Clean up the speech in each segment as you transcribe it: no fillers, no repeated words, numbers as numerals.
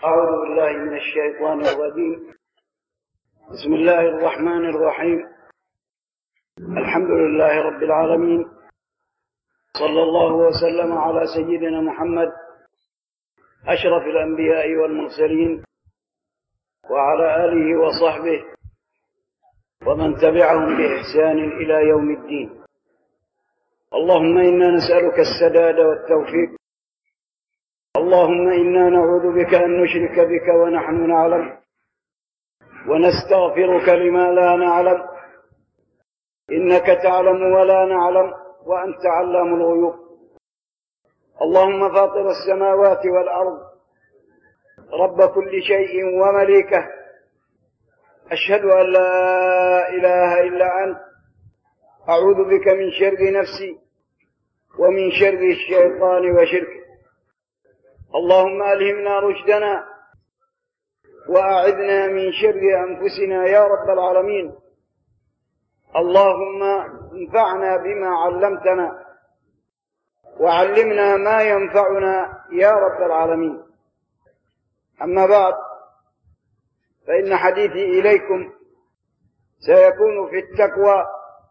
أعوذ بالله من الشيطان الرجيم. بسم الله الرحمن الرحيم. الحمد لله رب العالمين، صلى الله وسلم على سيدنا محمد أشرف الأنبياء والمرسلين وعلى آله وصحبه ومن تبعهم بإحسان إلى يوم الدين. اللهم إنا نسألك السداد والتوفيق. اللهم إنا نعوذ بك أن نشرك بك ونحن نعلم، ونستغفرك لما لا نعلم، إنك تعلم ولا نعلم، وأنت علام الغيوب. اللهم فاطر السماوات والأرض، رب كل شيء ومليكه، أشهد أن لا إله إلا أنت، أعوذ بك من شر نفسي ومن شر الشيطان وشركه. اللهم ألهمنا رشدنا وأعذنا من شر أنفسنا يا رب العالمين. اللهم انفعنا بما علمتنا وعلمنا ما ينفعنا يا رب العالمين. أما بعد، فإن حديثي إليكم سيكون في التقوى،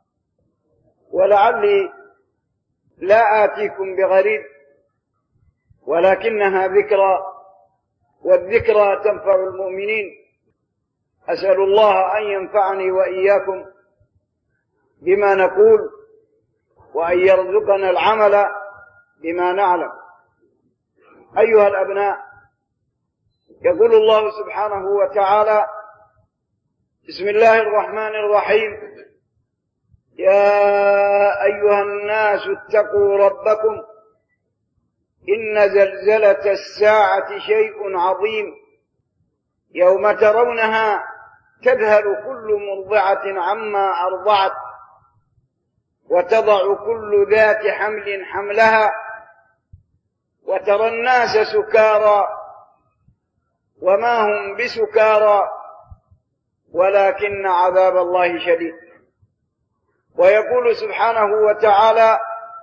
ولعلي لا آتيكم بغريب، ولكنها ذكرى، والذكرى تنفع المؤمنين. أسأل الله أن ينفعني وإياكم بما نقول، وأن يرزقنا العمل بما نعلم. أيها الأبناء، يقول الله سبحانه وتعالى: بسم الله الرحمن الرحيم: يا أيها الناس اتقوا ربكم إن زلزلة الساعة شيء عظيم، يوم ترونها تذهل كل مرضعة عما أرضعت، وتضع كل ذات حمل حملها، وترى الناس سكارى وما هم بسكارى ولكن عذاب الله شديد. ويقول سبحانه وتعالى: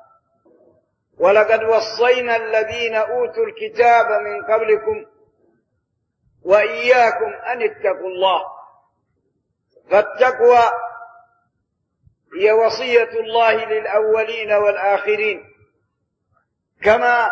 ولقد وصينا الذين أوتوا الكتاب من قبلكم وإياكم أن اتقوا الله. فالتقوى هي وصية الله للأولين والآخرين، كما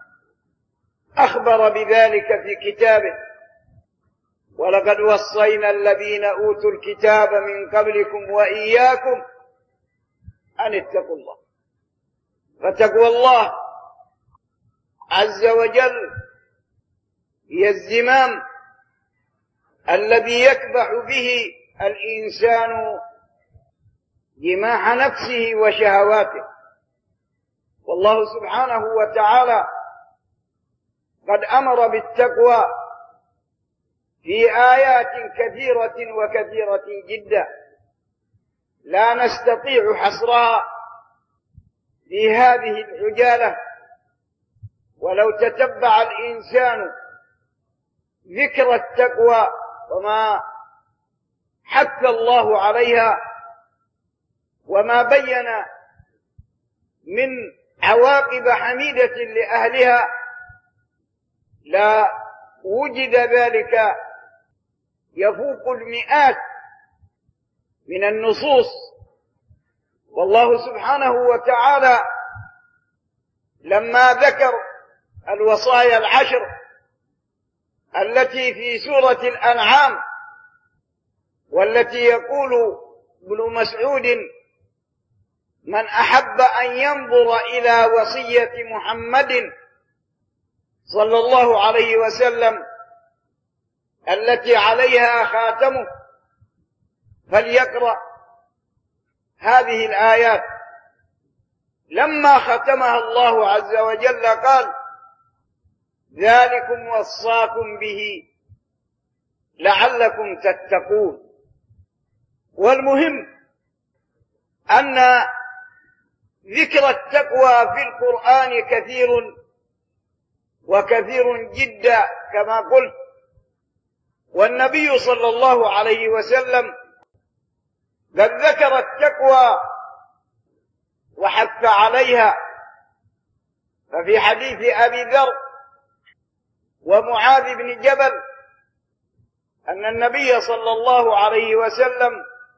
أخبر بذلك في كتابه: ولقد وصينا الذين أوتوا الكتاب من قبلكم وإياكم أن اتقوا الله. فتقوى الله عز وجل هي الزمام الذي يكبح به الإنسان جماح نفسه وشهواته. والله سبحانه وتعالى قد أمر بالتقوى في آيات كثيرة وكثيرة جدا لا نستطيع حصرها في هذه العجالة. ولو تتبع الإنسان ذكر التقوى وما حث الله عليها وما بين من عواقب حميدة لأهلها، لا وجد ذلك يفوق المئات من النصوص. والله سبحانه وتعالى لما ذكر الوصايا العشر التي في سورة الأنعام، والتي يقول ابن مسعود: من أحب أن ينظر إلى وصية محمد صلى الله عليه وسلم التي عليها خاتمه فليقرأ هذه الآيات. لما ختمها الله عز وجل قال: ذلكم وصاكم به لعلكم تتقون. والمهم أن ذكر التقوى في القرآن كثير وكثير جدا كما قلت. والنبي صلى الله عليه وسلم قد ذكر التقوى وحث عليها. ففي حديث أبي ذر ومعاذ بن جبل أن النبي صلى الله عليه وسلم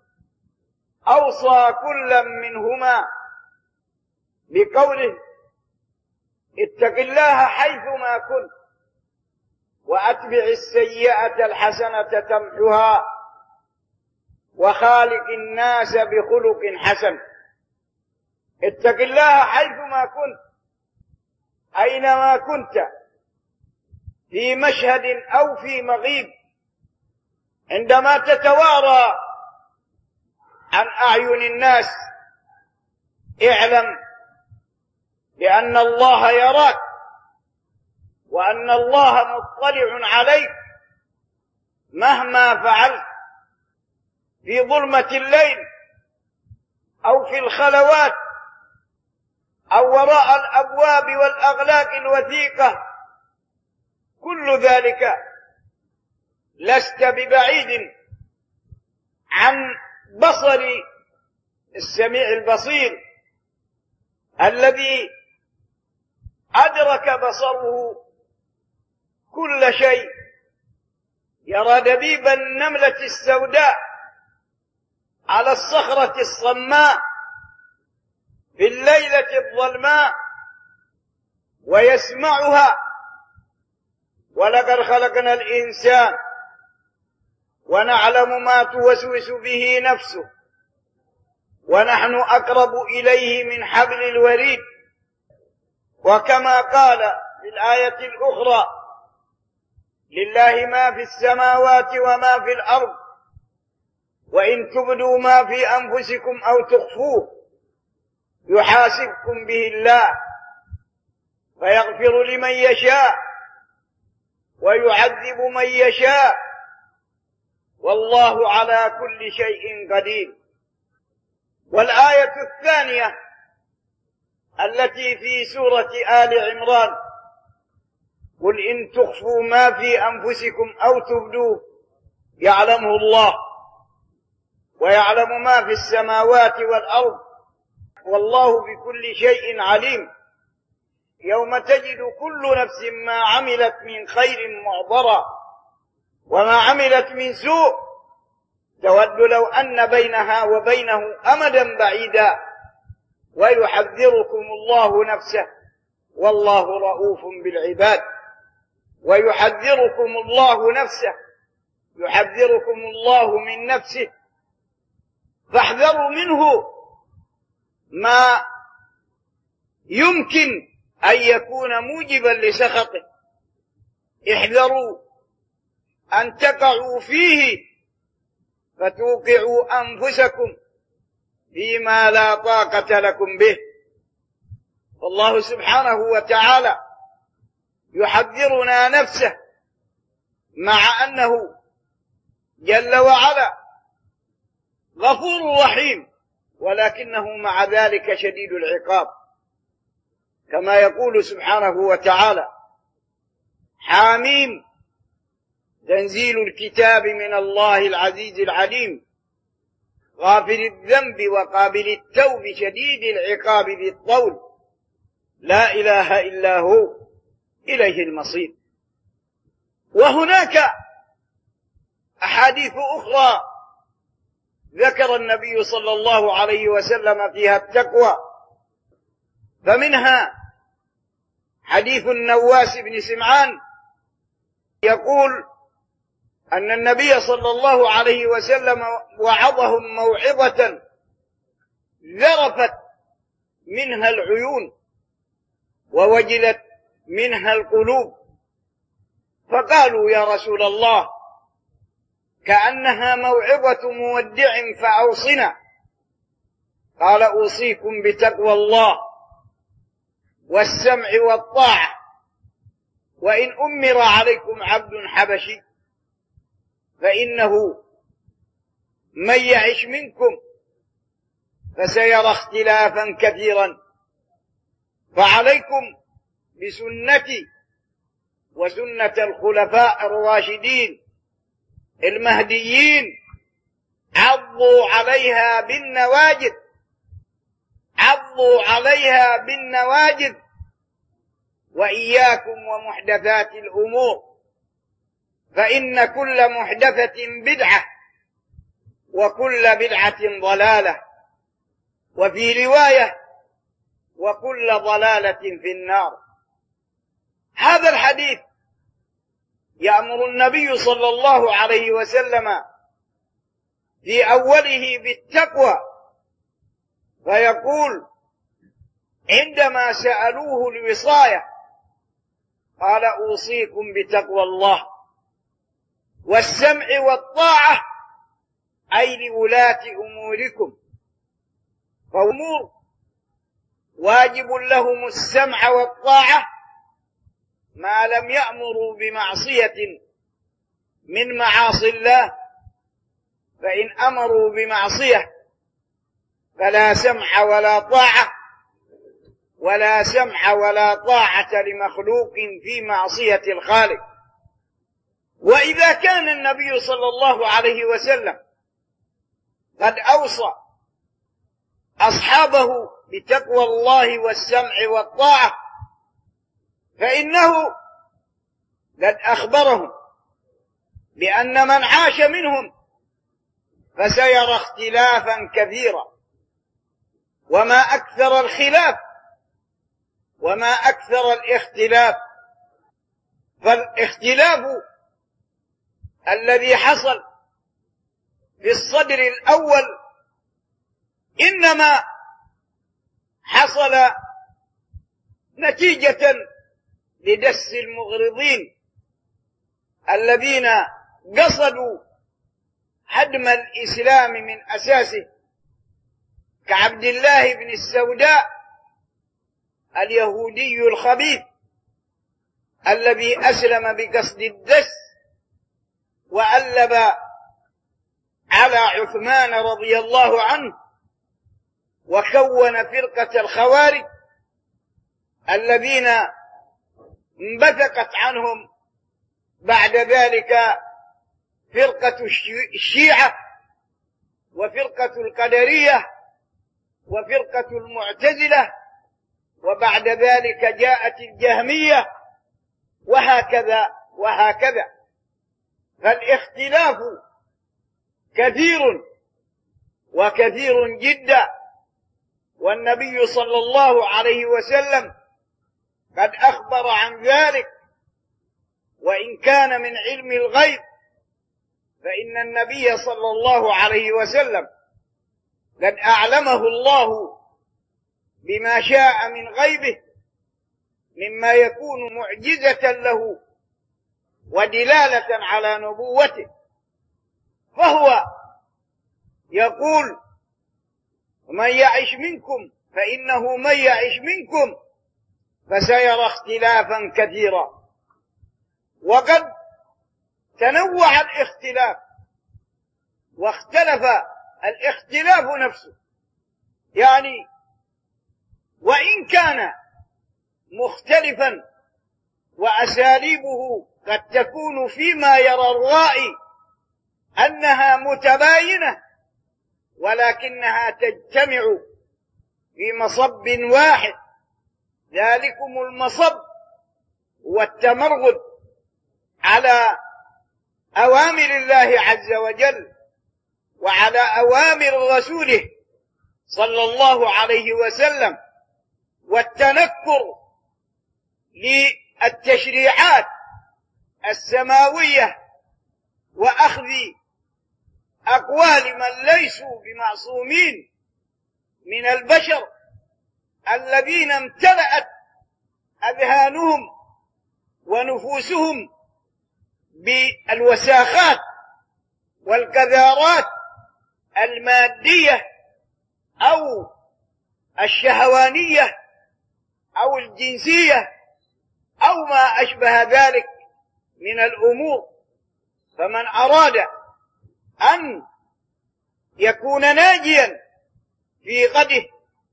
أوصى كلا منهما بقوله: اتق الله حيثما كنت وأتبع السيئة الحسنة تمحها وخالق الناس بخلق حسن. اتق الله حيثما كنت، أينما كنت، في مشهد أو في مغيب، عندما تتوارى عن أعين الناس اعلم بأن الله يراك، وأن الله مطلع عليك مهما فعلت في ظلمة الليل أو في الخلوات أو وراء الأبواب والأغلاق الوثيقة. كل ذلك لست ببعيد عن بصر السميع البصير الذي أدرك بصره كل شيء. يرى دبيب النملة السوداء على الصخرة الصماء في الليلة الظلماء ويسمعها. ولقد خلقنا الإنسان ونعلم ما توسوس به نفسه ونحن أقرب إليه من حبل الوريد. وكما قال في الآية الأخرى: لله ما في السماوات وما في الأرض وإن تبدوا ما في أنفسكم أو تخفوه يحاسبكم به الله فيغفر لمن يشاء ويعذب من يشاء والله على كل شيء قدير. والآية الثانية التي في سورة آل عمران: قل إن تخفوا ما في أنفسكم أو تبدوه يعلمه الله ويعلم ما في السماوات والأرض والله بكل شيء عليم. يوم تجد كل نفس ما عملت من خير محضرا وما عملت من سوء تود لو أن بينها وبينه أمدا بعيدا ويحذركم الله نفسه والله رؤوف بالعباد. ويحذركم الله نفسه، يحذركم الله من نفسه، فاحذروا منه ما يمكن أن يكون موجبا لسخطه. احذروا أن تقعوا فيه فتوقعوا أنفسكم فيما لا طاقة لكم به. والله سبحانه وتعالى يحذرنا نفسه مع أنه جل وعلا غفور رحيم، ولكنه مع ذلك شديد العقاب، كما يقول سبحانه وتعالى: حاميم تنزيل الكتاب من الله العزيز العليم غافر الذنب وقابل التوب شديد العقاب ذي الطول لا إله إلا هو إليه المصير. وهناك أحاديث أخرى ذكر النبي صلى الله عليه وسلم فيها التقوى، فمنها حديث النواس بن سمعان يقول أن النبي صلى الله عليه وسلم وعظهم موعظة ذرفت منها العيون ووجلت منها القلوب، فقالوا: يا رسول الله كأنها موعظة مودع فأوصنا. قال: أوصيكم بتقوى الله والسمع والطاعة وإن أمر عليكم عبد حبشي فإنه من يعش منكم فسيرى اختلافا كثيرا، فعليكم بسنتي وسنة الخلفاء الراشدين المهديين عضوا عليها بالنواجذ، عضوا عليها بالنواجذ، وإياكم ومحدثات الأمور فإن كل محدثة بدعة وكل بدعة ضلالة، وفي رواية وكل ضلالة في النار. هذا الحديث يأمر النبي صلى الله عليه وسلم في أوله بالتقوى، فيقول عندما سألوه الوصاية قال أوصيكم بتقوى الله والسمع والطاعة، أي لولاة أموركم، فأمور واجب لهم السمع والطاعة ما لم يأمروا بمعصية من معاصي الله، فإن أمروا بمعصية فلا سمع ولا طاعة، ولا سمع ولا طاعة لمخلوق في معصية الخالق. وإذا كان النبي صلى الله عليه وسلم قد أوصى أصحابه بتقوى الله والسمع والطاعة، فإنه قد أخبرهم بأن من عاش منهم فسيرى اختلافا كثيرا، وما أكثر الخلاف وما أكثر الاختلاف. فالاختلاف الذي حصل في الصدر الأول إنما حصل نتيجة لدس المغرضين الذين قصدوا هدم الإسلام من أساسه، كعبد الله بن السوداء اليهودي الخبيث الذي أسلم بقصد الدس وألب على عثمان رضي الله عنه، وكون فرقة الخوارج الذين انبثقت عنهم بعد ذلك فرقة الشيعة وفرقة القدرية وفرقة المعتزلة، وبعد ذلك جاءت الجهمية، وهكذا وهكذا. فالاختلاف كثير وكثير جدا، والنبي صلى الله عليه وسلم قد أخبر عن ذلك، وإن كان من علم الغيب فإن النبي صلى الله عليه وسلم قد أعلمه الله بما شاء من غيبه مما يكون معجزة له ودلالة على نبوته، فهو يقول من يعش منكم فإنه من يعش منكم فسيرى اختلافا كثيرا. وقد تنوع الاختلاف واختلف الاختلاف نفسه، يعني وإن كان مختلفا وأساليبه قد تكون فيما يرى الرائي أنها متباينة، ولكنها تجتمع في مصب واحد، ذلكم المصب هو التمرد على أوامر الله عز وجل وعلى أوامر رسوله صلى الله عليه وسلم، والتنكر للتشريعات السماوية وأخذ أقوال من ليسوا بمعصومين من البشر الذين امتلأت أذهانهم ونفوسهم بالوساخات والقذارات المادية أو الشهوانية أو الجنسية أو ما أشبه ذلك من الأمور. فمن أراد أن يكون ناجيا في غده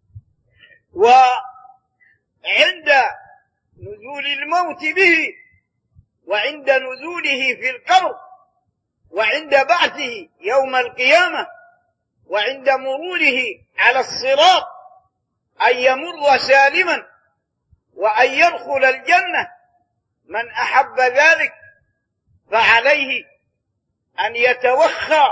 وعند نزول الموت به وعند نزوله في القبر وعند بعثه يوم القيامة وعند مروره على الصراط أن يمر سالما وأن يدخل الجنة، من أحب ذلك فعليه أن يتوخى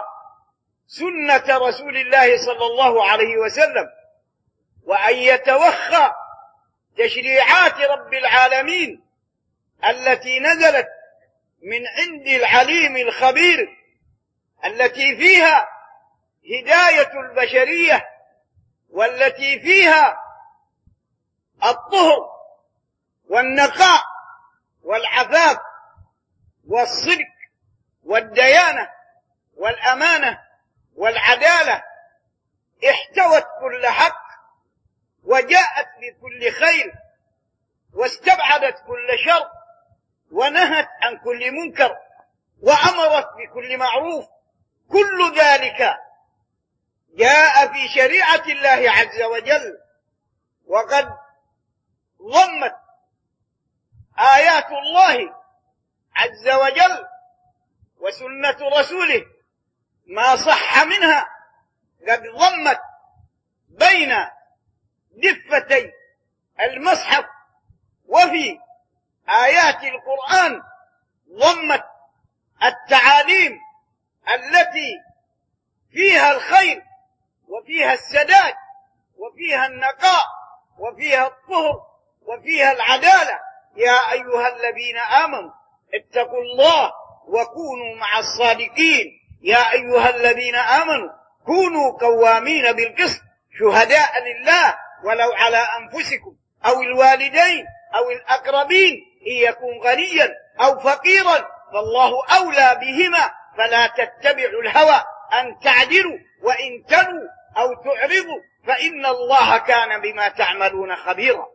سنة رسول الله صلى الله عليه وسلم، وأن يتوخى تشريعات رب العالمين التي نزلت من عند العليم الخبير، التي فيها هداية البشرية، والتي فيها الطهر والنقاء والعفاف والصدق والديانة والأمانة والعدالة، احتوت كل حق وجاءت بكل خير واستبعدت كل شر ونهت عن كل منكر وأمرت بكل معروف. كل ذلك جاء في شريعة الله عز وجل، وقد ضمت آيات الله عز وجل وسنة رسوله ما صح منها، قد ضمت بين دفتي المصحف وفي آيات القرآن ضمت التعاليم التي فيها الخير وفيها السداد وفيها النقاء وفيها الطهر وفيها العدالة. يا أيها الذين آمنوا اتقوا الله وكونوا مع الصادقين، يا أيها الذين آمنوا كونوا قوامين بالقسط شهداء لله ولو على أنفسكم أو الوالدين أو الأقربين إن يكن غنيا أو فقيرا فالله أولى بهما فلا تتبعوا الهوى أن تعدلوا وإن تلوا أو تعرضوا فإن الله كان بما تعملون خبيرا.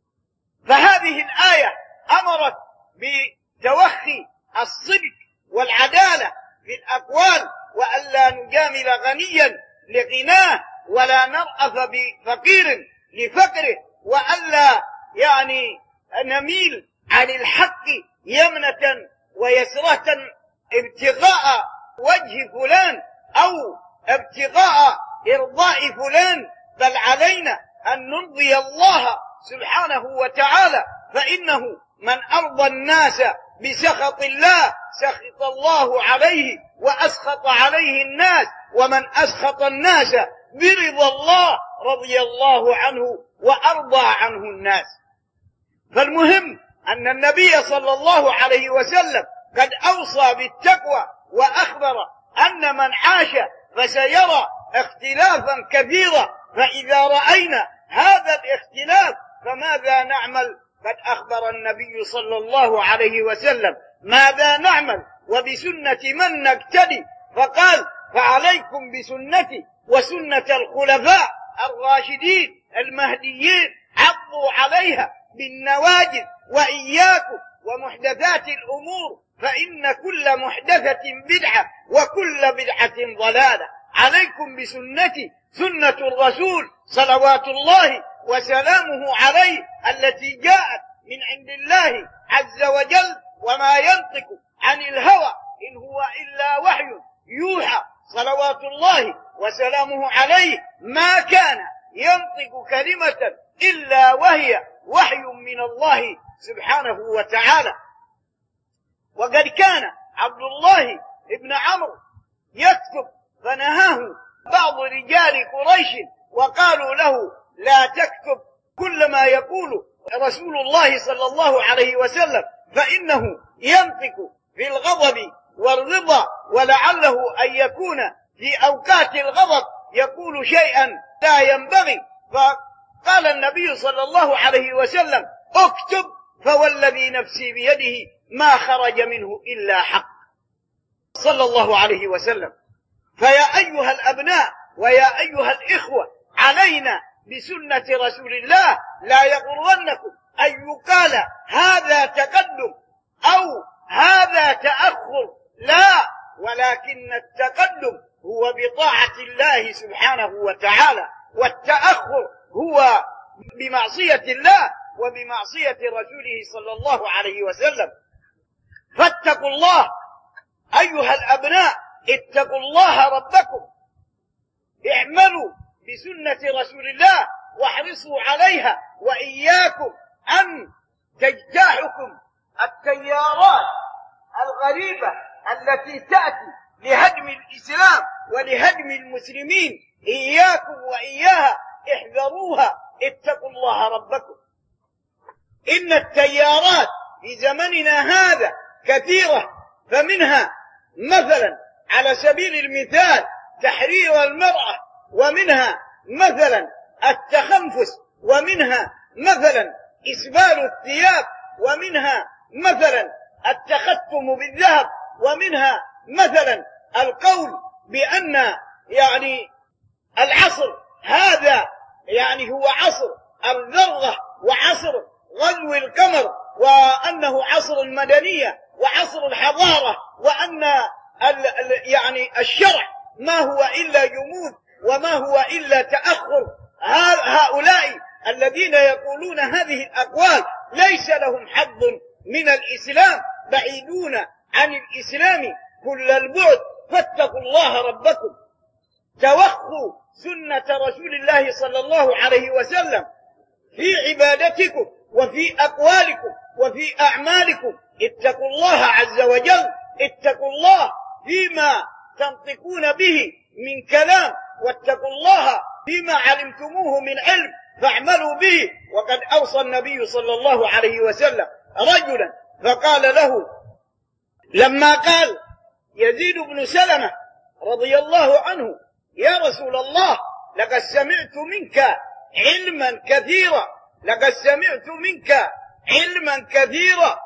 فهذه الآية أمرت بتوخي الصدق والعدالة في الأقوال، وألا نجامل غنيا لغناه ولا نرأف بفقير لفقره، وألا نميل عن الحق يمنة ويسرة ابتغاء وجه فلان أو ابتغاء إرضاء فلان، بل علينا أن نرضي الله سبحانه وتعالى، فإنه من أرضى الناس بسخط الله سخط الله عليه وأسخط عليه الناس، ومن أسخط الناس برضا الله رضي الله عنه وأرضى عنه الناس. فالمهم أن النبي صلى الله عليه وسلم قد أوصى بالتقوى وأخبر أن من عاش فسيرى اختلافا كثيرا، فإذا رأينا هذا الاختلاف فماذا نعمل؟ قد أخبر النبي صلى الله عليه وسلم ماذا نعمل وبسنة من نقتدي، فقال فعليكم بسنتي وسنة الخلفاء الراشدين المهديين عضوا عليها بالنواجذ، وإياكم ومحدثات الأمور فإن كل محدثة بدعة وكل بدعة ضلالة. عليكم بسنتي سنة الرسول صلوات الله وسلامه عليه التي جاءت من عند الله عز وجل، وما ينطق عن الهوى إن هو إلا وحي يوحى صلوات الله وسلامه عليه، ما كان ينطق كلمة إلا وهي وحي من الله سبحانه وتعالى. وقد كان عبد الله بن عمرو يكتب فنهاه بعض رجال قريش وقالوا له لا تكتب كل ما يقول رسول الله صلى الله عليه وسلم، فإنه ينطق في الغضب والرضا، ولعله أن يكون في أوقات الغضب يقول شيئا لا ينبغي. فقال النبي صلى الله عليه وسلم اكتب فوالذي نفسي بيده ما خرج منه إلا حق صلى الله عليه وسلم. فيا أيها الأبناء ويا أيها الإخوة علينا بسنة رسول الله، لا يغرنكم أن يقال هذا تقدم أو هذا تأخر، لا، ولكن التقدم هو بطاعة الله سبحانه وتعالى، والتأخر هو بمعصية الله وبمعصية رسوله صلى الله عليه وسلم. فاتقوا الله أيها الأبناء، اتقوا الله ربكم، اعملوا بسنة رسول الله واحرصوا عليها، وإياكم أن تجتاحكم التيارات الغريبة التي تأتي لهدم الإسلام ولهدم المسلمين إياكم وإياها احذروها، اتقوا الله ربكم. إن التيارات في زمننا هذا كثيرة، فمنها مثلا على سبيل المثال تحرير المرأة، ومنها مثلا التخنفس، ومنها مثلا إسبال الثياب، ومنها مثلا التختم بالذهب، ومنها مثلا القول بأن العصر هذا هو عصر الذرة وعصر غزو القمر، وأنه عصر المدنية وعصر الحضارة، وأن الشرع ما هو إلا جمود وما هو إلا تأخر. هؤلاء الذين يقولون هذه الأقوال ليس لهم حظ من الإسلام، بعيدون عن الإسلام كل البعد، فاتقوا الله ربكم. توخوا سنة رسول الله صلى الله عليه وسلم في عبادتكم وفي أقوالكم وفي أعمالكم. اتقوا الله عز وجل، اتقوا الله فيما تنطقون به من كلام، واتقوا الله فيما علمتموه من علم فاعملوا به. وقد أوصى النبي صلى الله عليه وسلم رجلا فقال له لما قال يزيد بن سلمة رضي الله عنه: يا رسول الله، لقد سمعت منك علما كثيرا، لقد سمعت منك علما كثيرا،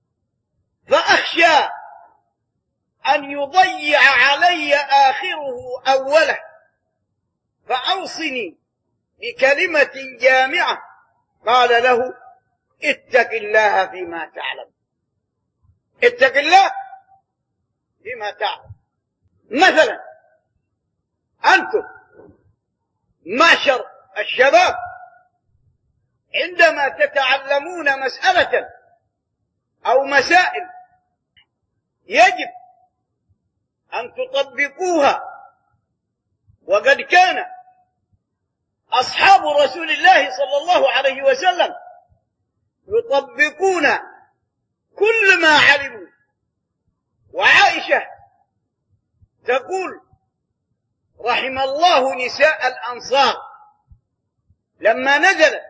فأخشى أن يضيع علي آخره أوله، فأوصني بكلمة جامعة. قال له: اتق الله فيما تعلم، اتق الله فيما تعلم. مثلا أنتم معشر الشباب عندما تتعلمون مسألة أو مسائل يجب أن تطبقوها، وقد كان أصحاب رسول الله صلى الله عليه وسلم يطبقون كل ما علموا. وعائشة تقول: رحم الله نساء الأنصار لما نزلت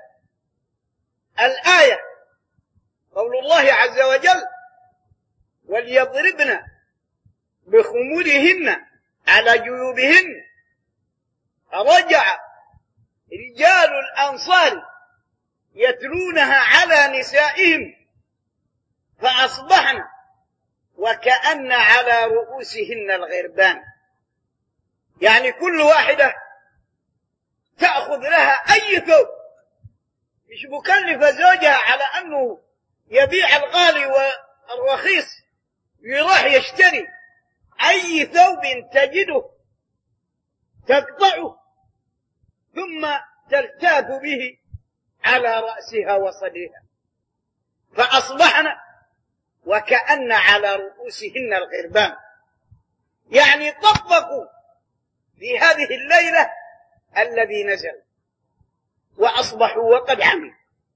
الآية قول الله عز وجل: وليضربن بخمورهن على جيوبهن، رجع رجال الأنصار يتلونها على نسائهم فأصبحن وكأن على رؤوسهن الغربان. يعني كل واحدة تأخذ لها أي ثوب، مش مكلفة زوجها على أنه يبيع الغالي والرخيص، يروح يشتري أي ثوب تجده تقطعه ثم تلتاف به على رأسها وصدرها، فأصبحن وكأن على رؤوسهن الغربان. يعني طبقوا في هذه الليلة الذي نزل وأصبحوا وقد عملوا.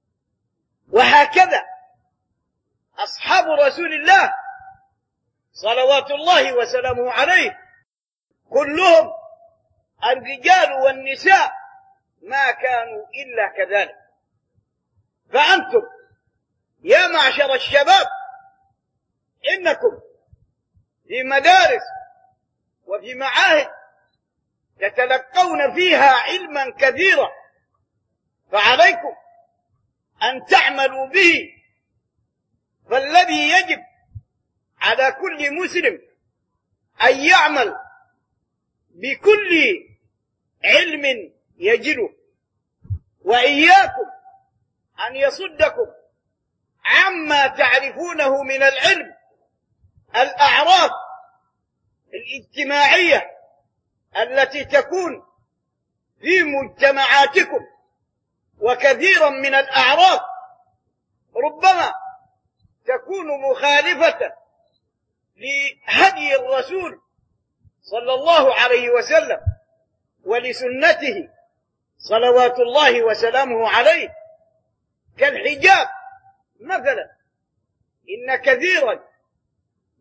وهكذا أصحاب رسول الله صلوات الله وسلامه عليه كلهم الرجال والنساء ما كانوا إلا كذلك. فأنتم يا معشر الشباب إنكم في مدارس وفي معاهد تتلقون فيها علما كثيرا، فعليكم أن تعملوا به. فالذي يجب على كل مسلم أن يعمل بكل علم يجده، وإياكم أن يصدكم عما تعرفونه من العلم الأعراف الاجتماعية التي تكون في مجتمعاتكم. وكثيرا من الأعراف ربما تكون مخالفة لهدي الرسول صلى الله عليه وسلم ولسنته صلوات الله وسلامه عليه، كالحجاب مثلا. إن كثيرا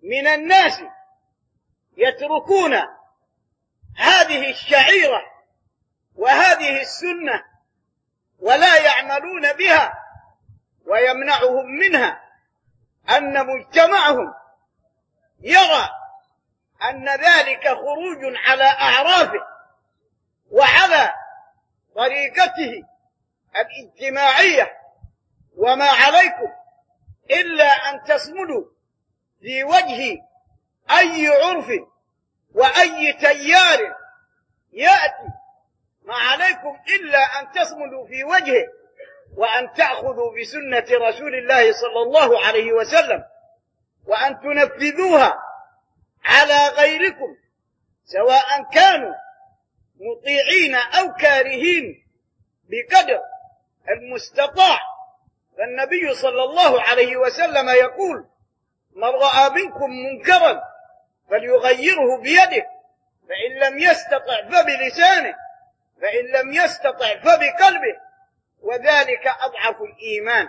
من الناس يتركون هذه الشعيرة وهذه السنة ولا يعملون بها، ويمنعهم منها أن مجتمعهم يرى أن ذلك خروج على أعرافه وعلى طريقته الاجتماعية، وما عليكم إلا أن تصمدوا في وجه أي عرف وأي تيار يأتي، ما عليكم إلا أن تصمدوا في وجهه وأن تأخذوا بسنة رسول الله صلى الله عليه وسلم وأن تنفذوها على غيركم، سواء كانوا مطيعين أو كارهين بقدر المستطاع. فالنبي صلى الله عليه وسلم يقول: من رأى منكم منكرا فليغيره بيده، فإن لم يستطع فبلسانه، فإن لم يستطع فبقلبه، وذلك أضعف الإيمان.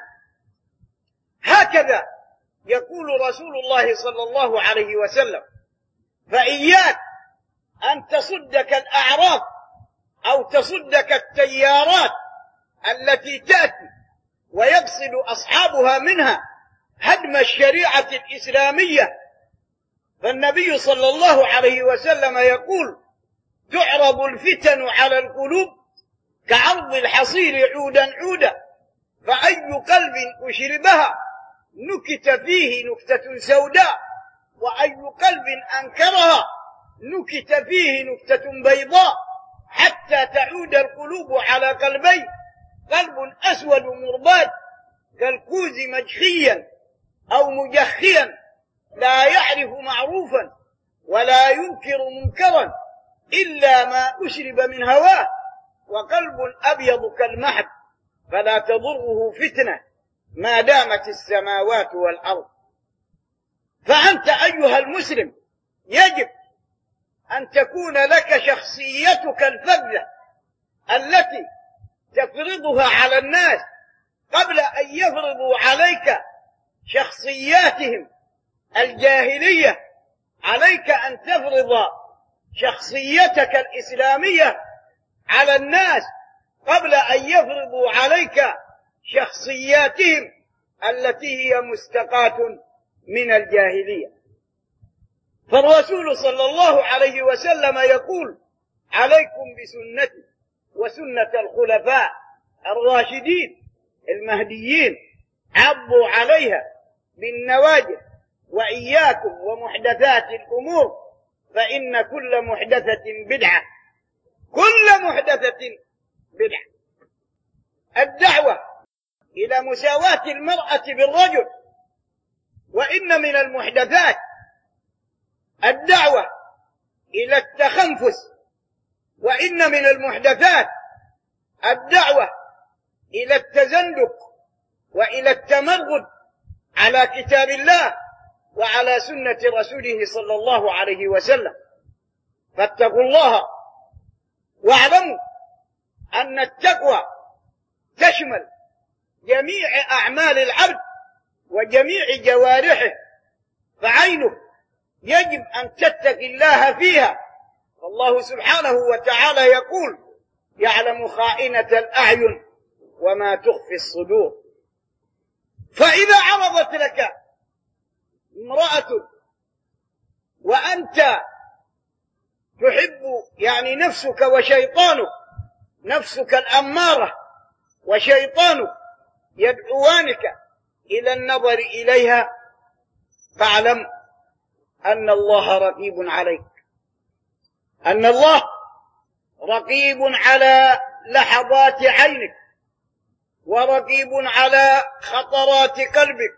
هكذا يقول رسول الله صلى الله عليه وسلم. فإياك أن تصدك الأعراف أو تصدك التيارات التي تأتي ويقصد أصحابها منها هدم الشريعة الإسلامية. فالنبي صلى الله عليه وسلم يقول: تعرض الفتن على القلوب كعرض الحصير عودا عودا، فأي قلب أشربها نكت فيه نكتة سوداء، وأي قلب أنكرها نكت فيه نكتة بيضاء، حتى تعود القلوب على قلبين: قلب أسود مرباد كالكوز مجخيا أو مجخيا لا يعرف معروفا ولا ينكر منكرا إلا ما أشرب من هواه، وقلب أبيض كالمحب فلا تضره فتنة ما دامت السماوات والأرض. فأنت أيها المسلم يجب أن تكون لك شخصيتك الفذة التي تفرضها على الناس قبل أن يفرضوا عليك شخصياتهم الجاهلية. عليك أن تفرض شخصيتك الإسلامية على الناس قبل أن يفرضوا عليك شخصياتهم التي هي مستقاة من الجاهلية. فالرسول صلى الله عليه وسلم يقول: عليكم بسنتي وسنة الخلفاء الراشدين المهديين، عضوا عليها بالنواجذ، وإياكم ومحدثات الأمور، فإن كل محدثة بدعة، كل محدثة بدعة. الدعوة إلى مساواة المرأة بالرجل، وإن من المحدثات الدعوة إلى التخنفس، وإن من المحدثات الدعوة إلى التزندق وإلى التمرد على كتاب الله وعلى سنة رسوله صلى الله عليه وسلم. فاتقوا الله واعلموا أن التقوى تشمل جميع أعمال العبد وجميع جوارحه، فعينه يجب أن تتقي الله فيها، فالله سبحانه وتعالى يقول: يعلم خائنة الأعين وما تخفي الصدور. فإذا عرضت لك امرأة وأنت تحب نفسك وشيطانك، نفسك الأمارة وشيطانك يدعوانك إلى النظر إليها، فاعلم أن الله رقيب عليك، أن الله رقيب على لحظات عينك، ورقيب على خطرات قلبك،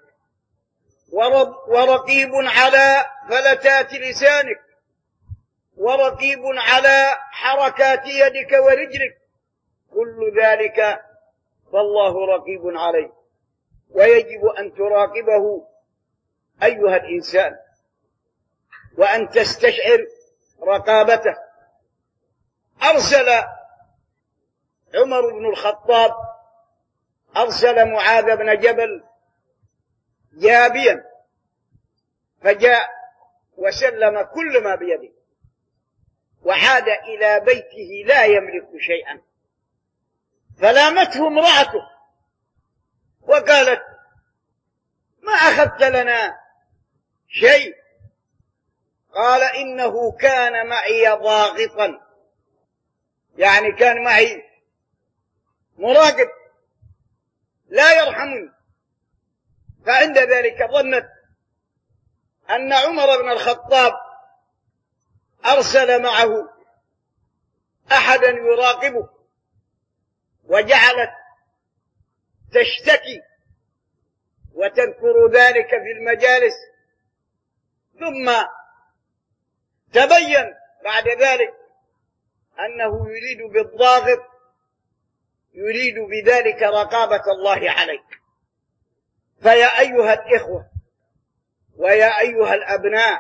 ورقيب على فلتات لسانك، ورقيب على حركات يدك ورجلك، كل ذلك فالله رقيب عليه، ويجب أن تراقبه أيها الإنسان، وأن تستشعر رقابته. أرسل عمر بن الخطاب أرسل معاذ بن جبل جابيا، فجاء وسلم كل ما بيده وعاد إلى بيته لا يملك شيئا. فلامته امرأته وقالت: ما أخذت لنا شيء؟ قال: إنه كان معي ضاغطا، يعني كان معي مراقب لا يرحمني. فعند ذلك ظنت أن عمر بن الخطاب أرسل معه أحدا يراقبه، وجعلت تشتكي وتذكر ذلك في المجالس. ثم تبين بعد ذلك أنه يريد بالضاغط يريد بذلك رقابة الله عليك. فيا أيها الإخوة ويا أيها الأبناء،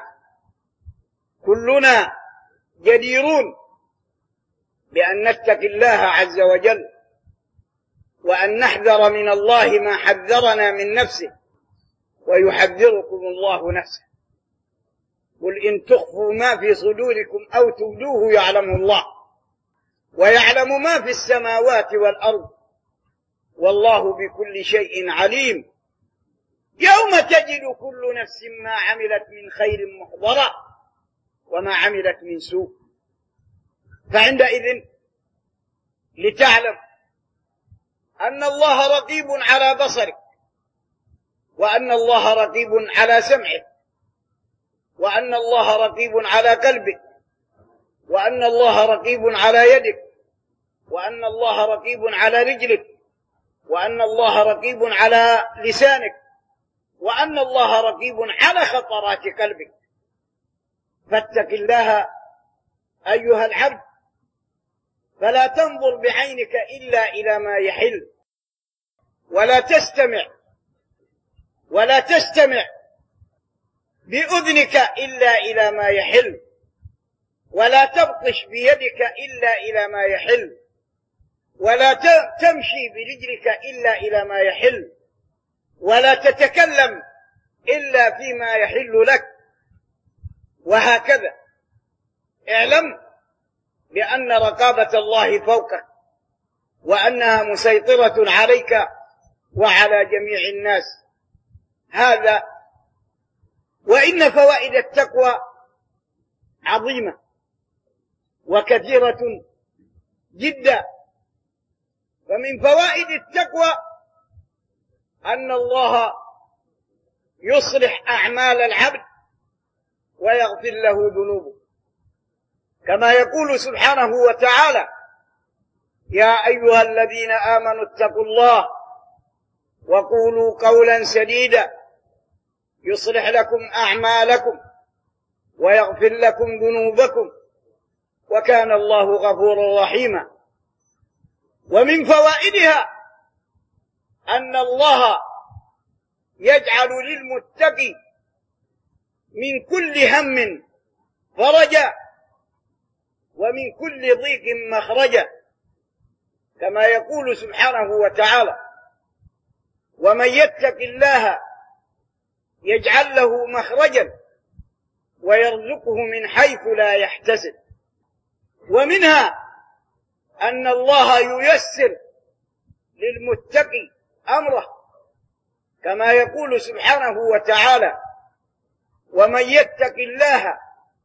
كلنا جديرون بأن نتقي الله عز وجل، وأن نحذر من الله ما حذرنا من نفسه، ويحذركم الله نفسه. قل إن تخفوا ما في صدوركم أو تبدوه يعلمه الله، ويعلم ما في السماوات والأرض، والله بكل شيء عليم. يوم تجد كل نفس ما عملت من خير محضرا وما عملت من سوء. فعندئذ لتعلم أن الله رقيب على بصرك، وأن الله رقيب على سمعك، وأن الله رقيب على قلبك، وأن الله رقيب على يدك، وأن الله رقيب على رجلك، وأن الله رقيب على لسانك، وأن الله رقيب على خطرات قلبك. فاتق الله أيها العبد، فلا تنظر بعينك إلا إلى ما يحل، ولا تستمع بأذنك إلا إلى ما يحل، ولا تبطش بيدك إلا إلى ما يحل، ولا تمشي برجلك إلا إلى ما يحل، ولا تتكلم إلا فيما يحل لك. وهكذا اعلم بأن رقابة الله فوقك، وأنها مسيطرة عليك وعلى جميع الناس. هذا وإن فوائد التقوى عظيمة وكثيرة جدا. فمن فوائد التقوى أن الله يصلح أعمال العبد ويغفر له ذنوبه، كما يقول سبحانه وتعالى: يا أيها الذين آمنوا اتقوا الله وقولوا قولا سديدا يصلح لكم أعمالكم ويغفر لكم ذنوبكم وكان الله غفورا رحيما. ومن فوائدها أن الله يجعل للمتقي من كل هم فرجا ومن كل ضيق مخرجا، كما يقول سبحانه وتعالى: ومن يتق الله يجعل له مخرجا ويرزقه من حيث لا يحتسب. ومنها أن الله ييسر للمتقي أمره، كما يقول سبحانه وتعالى: ومن يتق الله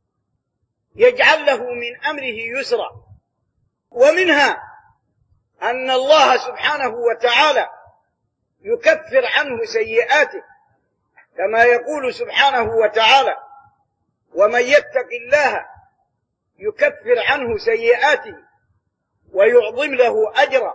يجعل له من أمره يسرا. ومنها أن الله سبحانه وتعالى يكفر عنه سيئاته، كما يقول سبحانه وتعالى: ومن يتق الله يكفر عنه سيئاته ويعظم له أجرا.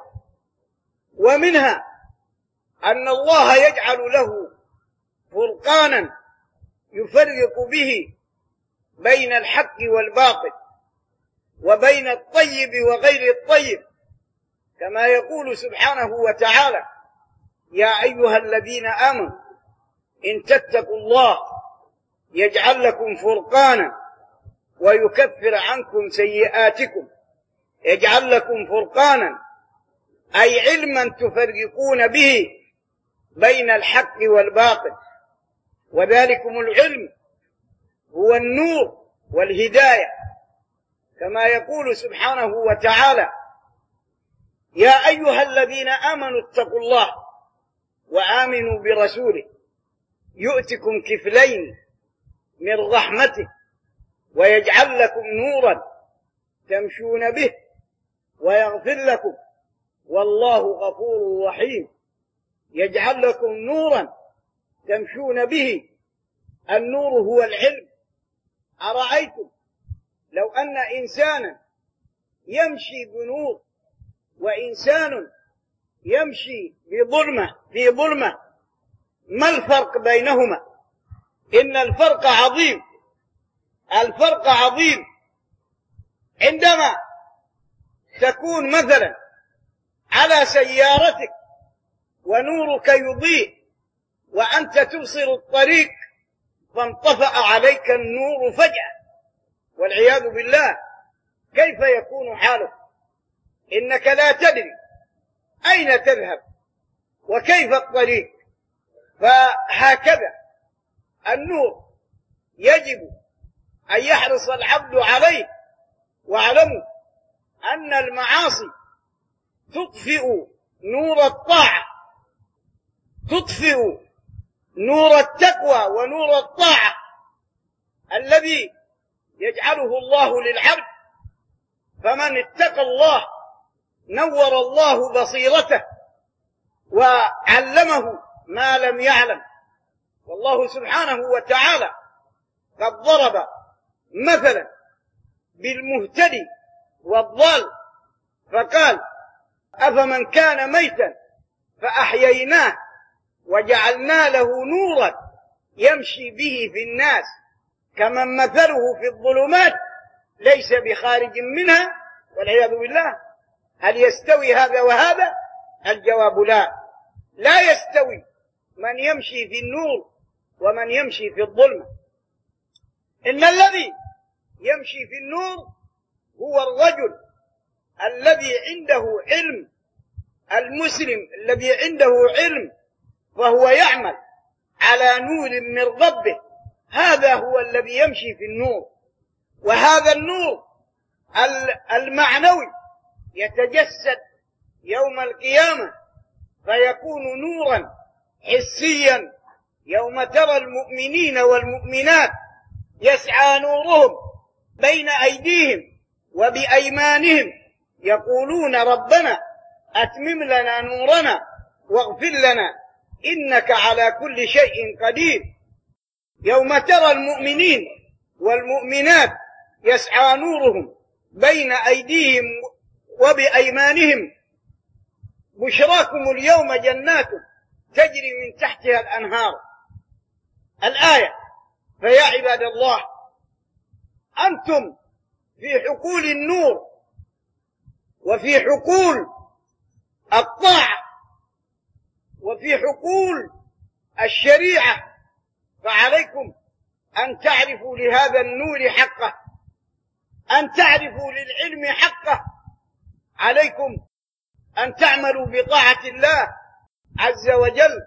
ومنها أن الله يجعل له فرقانا يفرق به بين الحق والباطل وبين الطيب وغير الطيب، كما يقول سبحانه وتعالى: يا أيها الذين آمنوا إن تتقوا الله يجعل لكم فرقانا ويكفر عنكم سيئاتكم. يجعل لكم فرقانا أي علما تفرقون به بين الحق والباطل، وذلكم العلم هو النور والهداية، كما يقول سبحانه وتعالى: يا أيها الذين آمنوا اتقوا الله وآمنوا برسوله يؤتكم كفلين من رحمته ويجعل لكم نورا تمشون به ويغفر لكم والله غفور رحيم. يجعل لكم نورا تمشون به، النور هو العلم. أرأيتم لو أن إنسانا يمشي بنور وإنسان يمشي في ظلمة، ما الفرق بينهما؟ إن الفرق عظيم، الفرق عظيم. عندما تكون مثلا على سيارتك ونورك يضيء وأنت تبصر الطريق فانطفأ عليك النور فجأة والعياذ بالله، كيف يكون حالك؟ إنك لا تدري أين تذهب وكيف الطريق. فهكذا النور يجب أن يحرص العبد عليه. واعلموا أن المعاصي تطفئ نور الطاعة، تطفئ نور التقوى ونور الطاعة الذي يجعله الله للعبد. فمن اتقى الله نور الله بصيرته وعلمه ما لم يعلم. والله سبحانه وتعالى قد ضرب مثلا بالمهتدي والضال فقال: أفمن كان ميتا فأحييناه وجعلنا له نورا يمشي به في الناس كمن مثله في الظلمات ليس بخارج منها والعياذ بالله. هل يستوي هذا وهذا؟ الجواب لا، لا يستوي من يمشي في النور ومن يمشي في الظلمة. إن الذي يمشي في النور هو الرجل الذي عنده علم، المسلم الذي عنده علم وهو يعمل على نور من ربه، هذا هو الذي يمشي في النور. وهذا النور المعنوي يتجسد يوم القيامة فيكون نورا حسيا، يوم ترى المؤمنين والمؤمنات يسعى نورهم بين أيديهم وبأيمانهم يقولون ربنا أتمم لنا نورنا واغفر لنا إنك على كل شيء قدير. يوم ترى المؤمنين والمؤمنات يسعى نورهم بين أيديهم وبأيمانهم بشراكم اليوم جنات تجري من تحتها الأنهار. الآية. فيا عباد الله، أنتم في حقول النور وفي حقول الطاعة وفي حقول الشريعة، فعليكم أن تعرفوا لهذا النور حقه، أن تعرفوا للعلم حقه. عليكم أن تعملوا بطاعة الله عز وجل.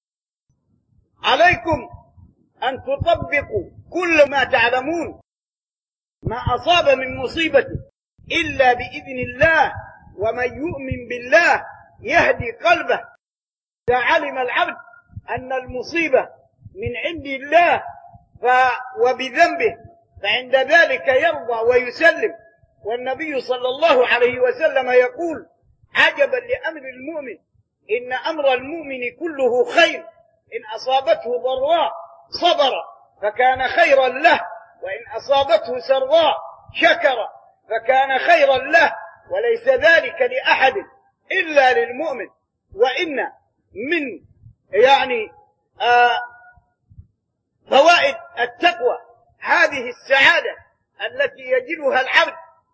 عليكم أن تطبقوا كل ما تعلمون. ما أصاب من مصيبة إلا بإذن الله، ومن يؤمن بالله يهدي قلبه. إذا علم العبد أن المصيبة من عند الله وبذنبه فعند ذلك يرضى ويسلم. والنبي صلى الله عليه وسلم يقول: عجبا لأمر المؤمن، إن أمر المؤمن كله خير، إن أصابته ضراء صبر فكان خيرا له، وإن أصابته سراء شكر فكان خيرا له، وليس ذلك لأحد إلا للمؤمن. وإن من فوائد التقوى هذه السعادة التي يجدها العبد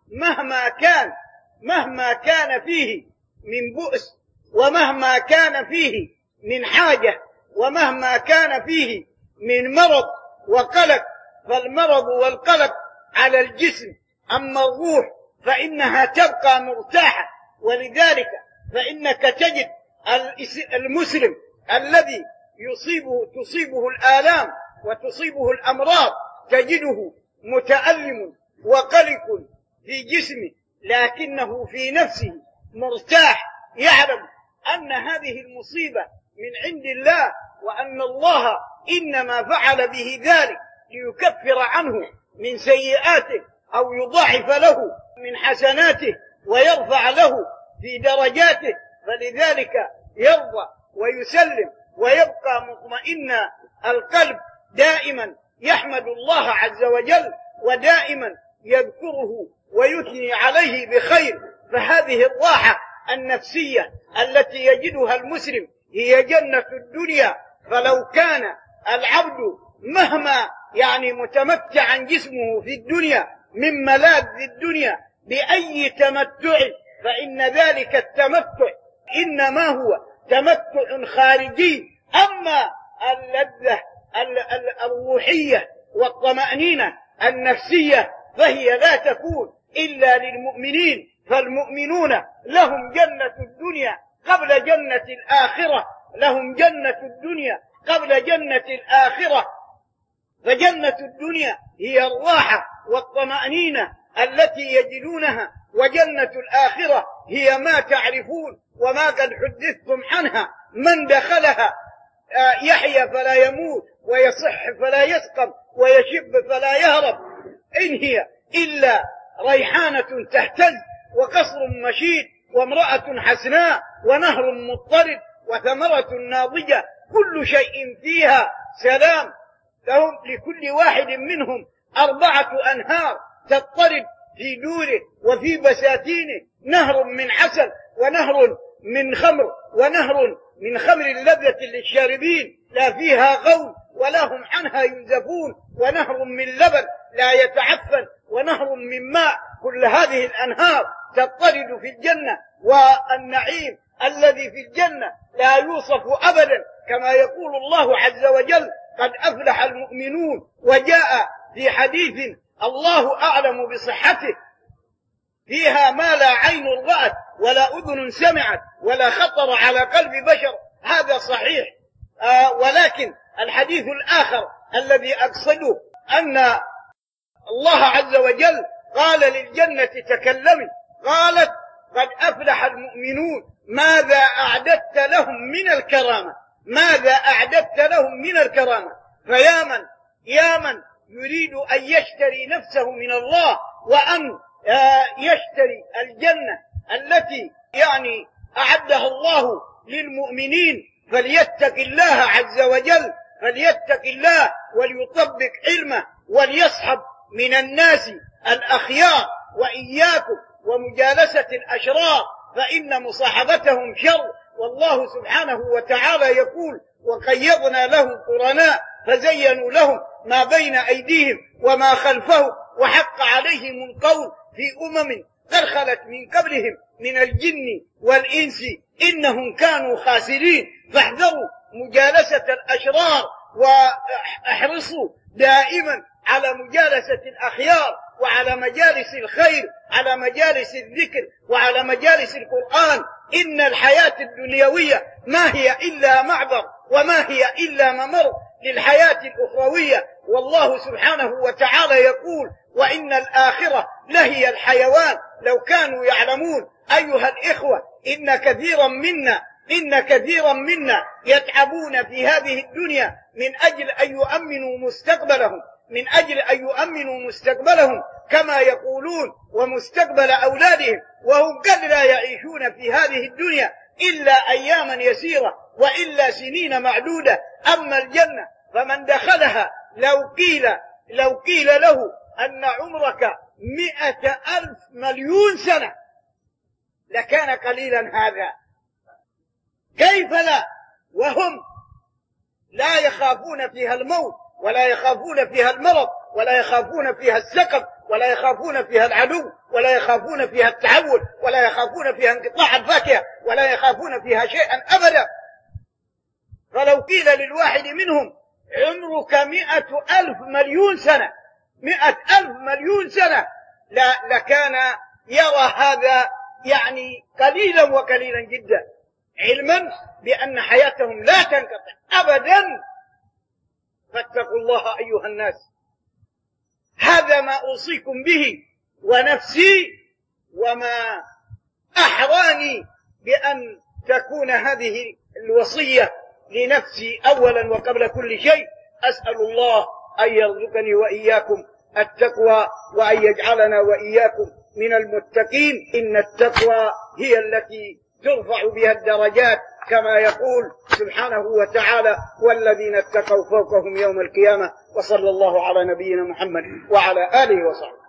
مهما كان فيه من بؤس، ومهما كان فيه من حاجة، ومهما كان فيه من مرض وقلق. فالمرض والقلق على الجسم، أما الروح فإنها تبقى مرتاحة. ولذلك فإنك تجد المسلم الذي تصيبه الآلام وتصيبه الأمراض تجده متألم وقلق في جسمه، لكنه في نفسه مرتاح، يعلم أن هذه المصيبة من عند الله، وأن الله إنما فعل به ذلك ليكفر عنه من سيئاته أو يضاعف له من حسناته ويرفع له في درجاته، فلذلك يرضى ويسلم ويبقى مطمئن القلب، دائما يحمد الله عز وجل ودائما يذكره ويثني عليه بخير. فهذه الراحة النفسية التي يجدها المسلم هي جنة الدنيا. فلو كان العبد مهما متمتعا جسمه في الدنيا من ملاذ الدنيا بأي تمتع، فإن ذلك التمتع إنما هو تمتع خارجي. أما اللذة الروحية والطمأنينة النفسية فهي لا تكون إلا للمؤمنين، فالمؤمنون لهم جنة الدنيا قبل جنة الآخرة، لهم جنة الدنيا قبل جنة الآخرة. فجنة الدنيا هي الراحة والطمأنينة التي يجدونها، وجنة الآخرة هي ما تعرفون وما قد حدثتم عنها. من دخلها يحيى فلا يموت، ويصح فلا يسقم، ويشب فلا يهرب. إن هي إلا ريحانة تهتز، وقصر مشيد، وامرأة حسناء، ونهر مضطرد، وثمرة ناضجة، كل شيء فيها سلام. لهم لكل واحد منهم 4 أنهار تضطرد في دوره وفي بساتينه، نهر من عسل، ونهر من خمر، ونهر من خمر لذة للشاربين لا فيها غول ولا هم عنها ينزفون، ونهر من لبن لا يتعفن، ونهر من ماء. كل هذه الأنهار تضطرد في الجنة، والنعيم الذي في الجنة لا يوصف أبدا، كما يقول الله عز وجل: قد أفلح المؤمنون. وجاء في حديث الله أعلم بصحته: فيها ما لا عين رأت ولا أذن سمعت ولا خطر على قلب بشر. هذا صحيح، ولكن الحديث الآخر الذي أقصده أن الله عز وجل قال للجنة: تكلمي. قالت: قد أفلح المؤمنون. ماذا أعددت لهم من الكرامة؟ ماذا أعددت لهم من الكرامة؟ يا من يريد أن يشتري نفسه من الله، وأن يشتري الجنة التي أعدها الله للمؤمنين، فليتق الله عز وجل، فليتق الله وليطبق علمه، وليصحب من الناس الأخيار، وإياكم ومجالسة الأشرار، فإن مصاحبتهم شر. والله سبحانه وتعالى يقول: وقيضنا لهم قرناء فزينوا لهم ما بين أيديهم وما خلفهم، وحق عليهم القول في قد خلت من قبلهم من الجن والإنس إنهم كانوا خاسرين. فاحذروا مجالسة الأشرار، واحرصوا دائما على مجالسة الأخيار، وعلى مجالس الخير، على مجالس الذكر، وعلى مجالس القرآن. إن الحياة الدنيوية ما هي إلا معبر، وما هي إلا ممر للحياة الأخروية. والله سبحانه وتعالى يقول: وإن الآخرة لهي الحيوان لو كانوا يعلمون. أيها الإخوة، إن كثيرا منا يتعبون في هذه الدنيا من أجل أن يؤمنوا مستقبلهم كما يقولون، ومستقبل أولادهم، وهم قد لا يعيشون في هذه الدنيا إلا أياما يسيرة، وإلا سنين معدودة. أما الجنة فمن دخلها لو قيل له أن عمرك 100,000 مليون سنة لكان قليلا هذا. كيف لا، وهم لا يخافون فيها الموت، ولا يخافون فيها المرض، ولا يخافون فيها السقم، ولا يخافون فيها العدو، ولا يخافون فيها التعول، ولا يخافون فيها انقطاع الفاكهة، ولا يخافون فيها شيئا أبدا. فلو قيل للواحد منهم: عمرك 100,000 مليون سنة، 100,000 مليون سنة، لكان يرى هذا قليلا وقليلا جدا، علما بأن حياتهم لا تنقطع أبدا. فاتقوا الله أيها الناس، هذا ما أوصيكم به ونفسي، وما أحراني بأن تكون هذه الوصية لنفسي أولا وقبل كل شيء. أسأل الله أن يرزقني وإياكم التقوى، وأن يجعلنا وإياكم من المتقين. إن التقوى هي التي ترفع بها الدرجات، كما يقول سبحانه وتعالى: والذين اتقوا فوقهم يوم القيامة. وصلى الله على نبينا محمد وعلى آله وصحبه.